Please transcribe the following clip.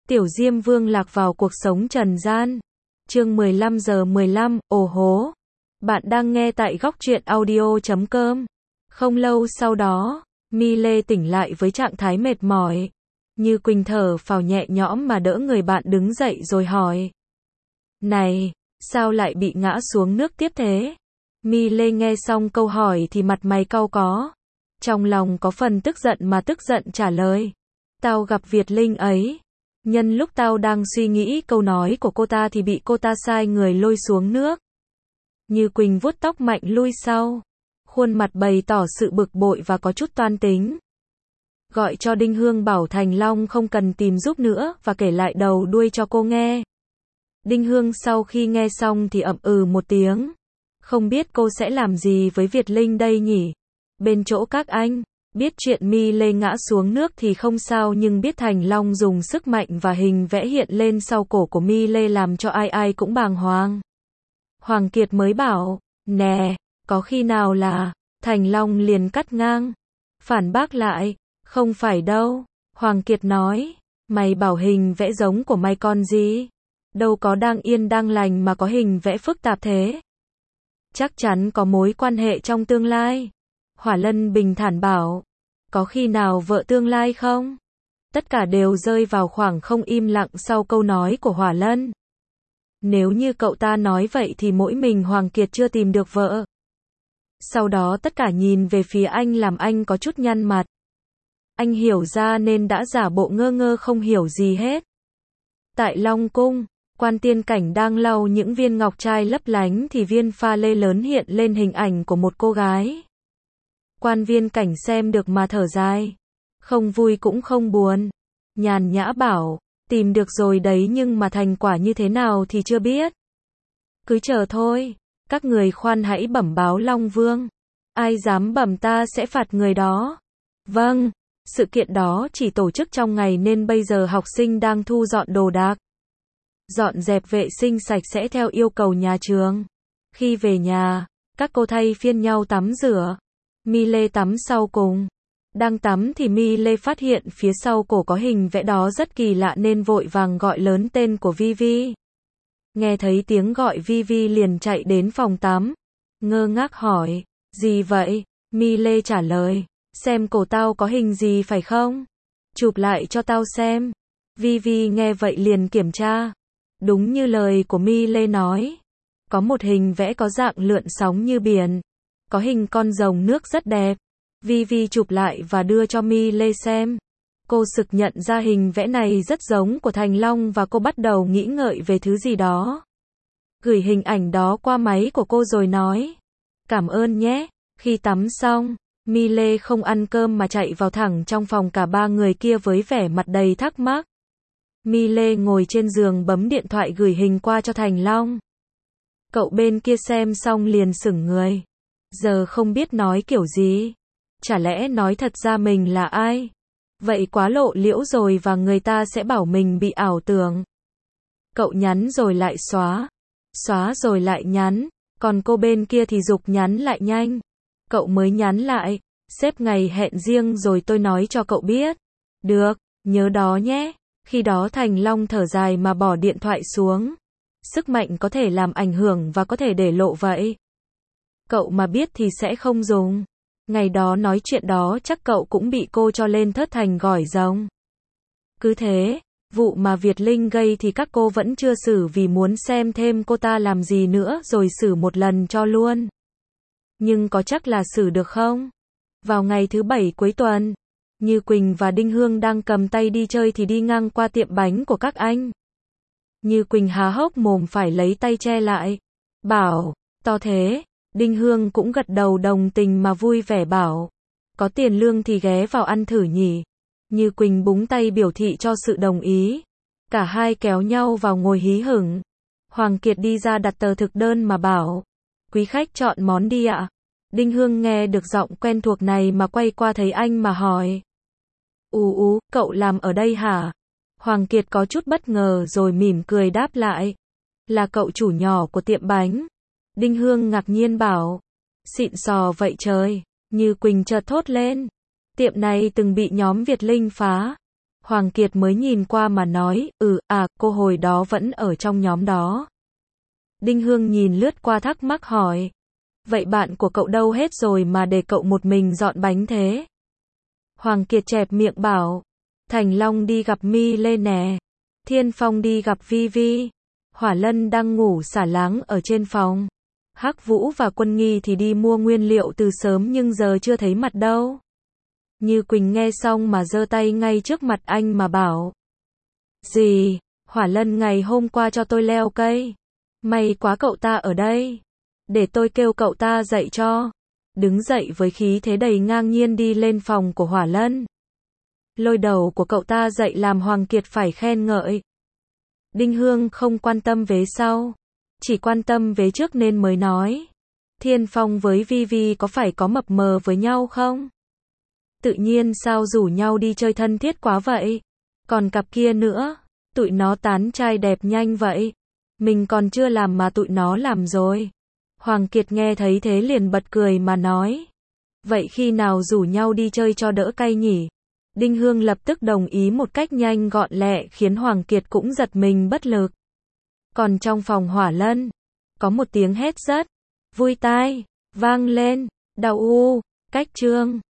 Tiểu Diêm Vương lạc vào cuộc sống trần gian. Chương 15:15, ồ hố. Bạn đang nghe tại góc truyện audio.com. Không lâu sau đó, Mi Lê tỉnh lại với trạng thái mệt mỏi. Như Quỳnh thở phào nhẹ nhõm mà đỡ người bạn đứng dậy rồi hỏi. Này, sao lại bị ngã xuống nước tiếp thế? Mi Lê nghe xong câu hỏi thì mặt mày cau có. Trong lòng có phần tức giận mà tức giận trả lời. Tao gặp Việt Linh ấy. Nhân lúc tao đang suy nghĩ câu nói của cô ta thì bị cô ta sai người lôi xuống nước. Như Quỳnh vuốt tóc mạnh lui sau. Khuôn mặt bày tỏ sự bực bội và có chút toan tính. Gọi cho Đinh Hương bảo Thành Long không cần tìm giúp nữa và kể lại đầu đuôi cho cô nghe. Đinh Hương sau khi nghe xong thì ậm ừ một tiếng. Không biết cô sẽ làm gì với Việt Linh đây nhỉ? Bên chỗ các anh, biết chuyện Mi Lê ngã xuống nước thì không sao, nhưng biết Thành Long dùng sức mạnh và hình vẽ hiện lên sau cổ của Mi Lê làm cho ai ai cũng bàng hoàng. Hoàng Kiệt mới bảo, nè, có khi nào là... Thành Long liền cắt ngang, phản bác lại, không phải đâu. Hoàng Kiệt nói, mày bảo hình vẽ giống của mày con gì? Đâu có đang yên đang lành mà có hình vẽ phức tạp thế. Chắc chắn có mối quan hệ trong tương lai. Hỏa Lân bình thản bảo, có khi nào vợ tương lai không? Tất cả đều rơi vào khoảng không im lặng sau câu nói của Hỏa Lân. Nếu như cậu ta nói vậy thì mỗi mình Hoàng Kiệt chưa tìm được vợ. Sau đó tất cả nhìn về phía anh làm anh có chút nhăn mặt. Anh hiểu ra nên đã giả bộ ngơ ngơ không hiểu gì hết. Tại Long Cung, Quan Tiên Cảnh đang lau những viên ngọc trai lấp lánh thì viên pha lê lớn hiện lên hình ảnh của một cô gái. Quan Viên Cảnh xem được mà thở dài. Không vui cũng không buồn. Nhàn nhã bảo, tìm được rồi đấy nhưng mà thành quả như thế nào thì chưa biết. Cứ chờ thôi, các người khoan hãy bẩm báo Long Vương. Ai dám bẩm ta sẽ phạt người đó. Vâng, sự kiện đó chỉ tổ chức trong ngày nên bây giờ học sinh đang thu dọn đồ đạc. Dọn dẹp vệ sinh sạch sẽ theo yêu cầu nhà trường. Khi về nhà, các cô thay phiên nhau tắm rửa. Mi Lê tắm sau cùng. Đang tắm thì Mi Lê phát hiện phía sau cổ có hình vẽ đó rất kỳ lạ nên vội vàng gọi lớn tên của Vivi. Nghe thấy tiếng gọi Vivi liền chạy đến phòng tắm. Ngơ ngác hỏi, gì vậy? Mi Lê trả lời, xem cổ tao có hình gì phải không? Chụp lại cho tao xem. Vivi nghe vậy liền kiểm tra. Đúng như lời của Mi Lê nói. Có một hình vẽ có dạng lượn sóng như biển. Có hình con rồng nước rất đẹp. Vivi chụp lại và đưa cho Mi Lê xem. Cô sực nhận ra hình vẽ này rất giống của Thành Long và cô bắt đầu nghĩ ngợi về thứ gì đó. Gửi hình ảnh đó qua máy của cô rồi nói. Cảm ơn nhé. Khi tắm xong, Mi Lê không ăn cơm mà chạy vào thẳng trong phòng cả ba người kia với vẻ mặt đầy thắc mắc. Mi Lê ngồi trên giường bấm điện thoại gửi hình qua cho Thành Long. Cậu bên kia xem xong liền sững người. Giờ không biết nói kiểu gì. Chả lẽ nói thật ra mình là ai? Vậy quá lộ liễu rồi và người ta sẽ bảo mình bị ảo tưởng. Cậu nhắn rồi lại xóa. Xóa rồi lại nhắn. Còn cô bên kia thì giục nhắn lại nhanh. Cậu mới nhắn lại. Xếp ngày hẹn riêng rồi tôi nói cho cậu biết. Được, nhớ đó nhé. Khi đó Thành Long thở dài mà bỏ điện thoại xuống. Sức mạnh có thể làm ảnh hưởng và có thể để lộ vậy. Cậu mà biết thì sẽ không dùng. Ngày đó nói chuyện đó chắc cậu cũng bị cô cho lên thớt thành gỏi rồng. Cứ thế, vụ mà Việt Linh gây thì các cô vẫn chưa xử vì muốn xem thêm cô ta làm gì nữa rồi xử một lần cho luôn. Nhưng có chắc là xử được không? Vào ngày thứ 7 cuối tuần, Như Quỳnh và Đinh Hương đang cầm tay đi chơi thì đi ngang qua tiệm bánh của các anh. Như Quỳnh há hốc mồm phải lấy tay che lại. Bảo, to thế. Đinh Hương cũng gật đầu đồng tình mà vui vẻ bảo. Có tiền lương thì ghé vào ăn thử nhỉ. Như Quỳnh búng tay biểu thị cho sự đồng ý. Cả hai kéo nhau vào ngồi hí hửng. Hoàng Kiệt đi ra đặt tờ thực đơn mà bảo. Quý khách chọn món đi ạ. Đinh Hương nghe được giọng quen thuộc này mà quay qua thấy anh mà hỏi. Cậu làm ở đây hả? Hoàng Kiệt có chút bất ngờ rồi mỉm cười đáp lại. Là cậu chủ nhỏ của tiệm bánh. Đinh Hương ngạc nhiên bảo. Xịn sò vậy trời. Như Quỳnh chợt thốt lên. Tiệm này từng bị nhóm Việt Linh phá. Hoàng Kiệt mới nhìn qua mà nói, cô hồi đó vẫn ở trong nhóm đó. Đinh Hương nhìn lướt qua thắc mắc hỏi, vậy bạn của cậu đâu hết rồi mà để cậu một mình dọn bánh thế? Hoàng Kiệt chẹp miệng bảo, Thành Long đi gặp My Lê nè, Thiên Phong đi gặp Vi Vi, Hỏa Lân đang ngủ xả láng ở trên phòng. Hắc Vũ và Quân Nghi thì đi mua nguyên liệu từ sớm nhưng giờ chưa thấy mặt đâu. Như Quỳnh nghe xong mà giơ tay ngay trước mặt anh mà bảo. Gì? Hỏa Lân ngày hôm qua cho tôi leo cây. May quá cậu ta ở đây. Để tôi kêu cậu ta dậy cho. Đứng dậy với khí thế đầy ngang nhiên đi lên phòng của Hỏa Lân. Lôi đầu của cậu ta dậy làm Hoàng Kiệt phải khen ngợi. Đinh Hương không quan tâm vế sau, chỉ quan tâm vế trước nên mới nói. Thiên Phong với Vi Vi có phải có mập mờ với nhau không? Tự nhiên sao rủ nhau đi chơi thân thiết quá vậy? Còn cặp kia nữa, tụi nó tán trai đẹp nhanh vậy. Mình còn chưa làm mà tụi nó làm rồi. Hoàng Kiệt nghe thấy thế liền bật cười mà nói. Vậy khi nào rủ nhau đi chơi cho đỡ cay nhỉ? Đinh Hương lập tức đồng ý một cách nhanh gọn lẹ khiến Hoàng Kiệt cũng giật mình bất lực. Còn trong phòng Hỏa Lân, có một tiếng hét rất vui tai, vang lên, đau u, cách chương.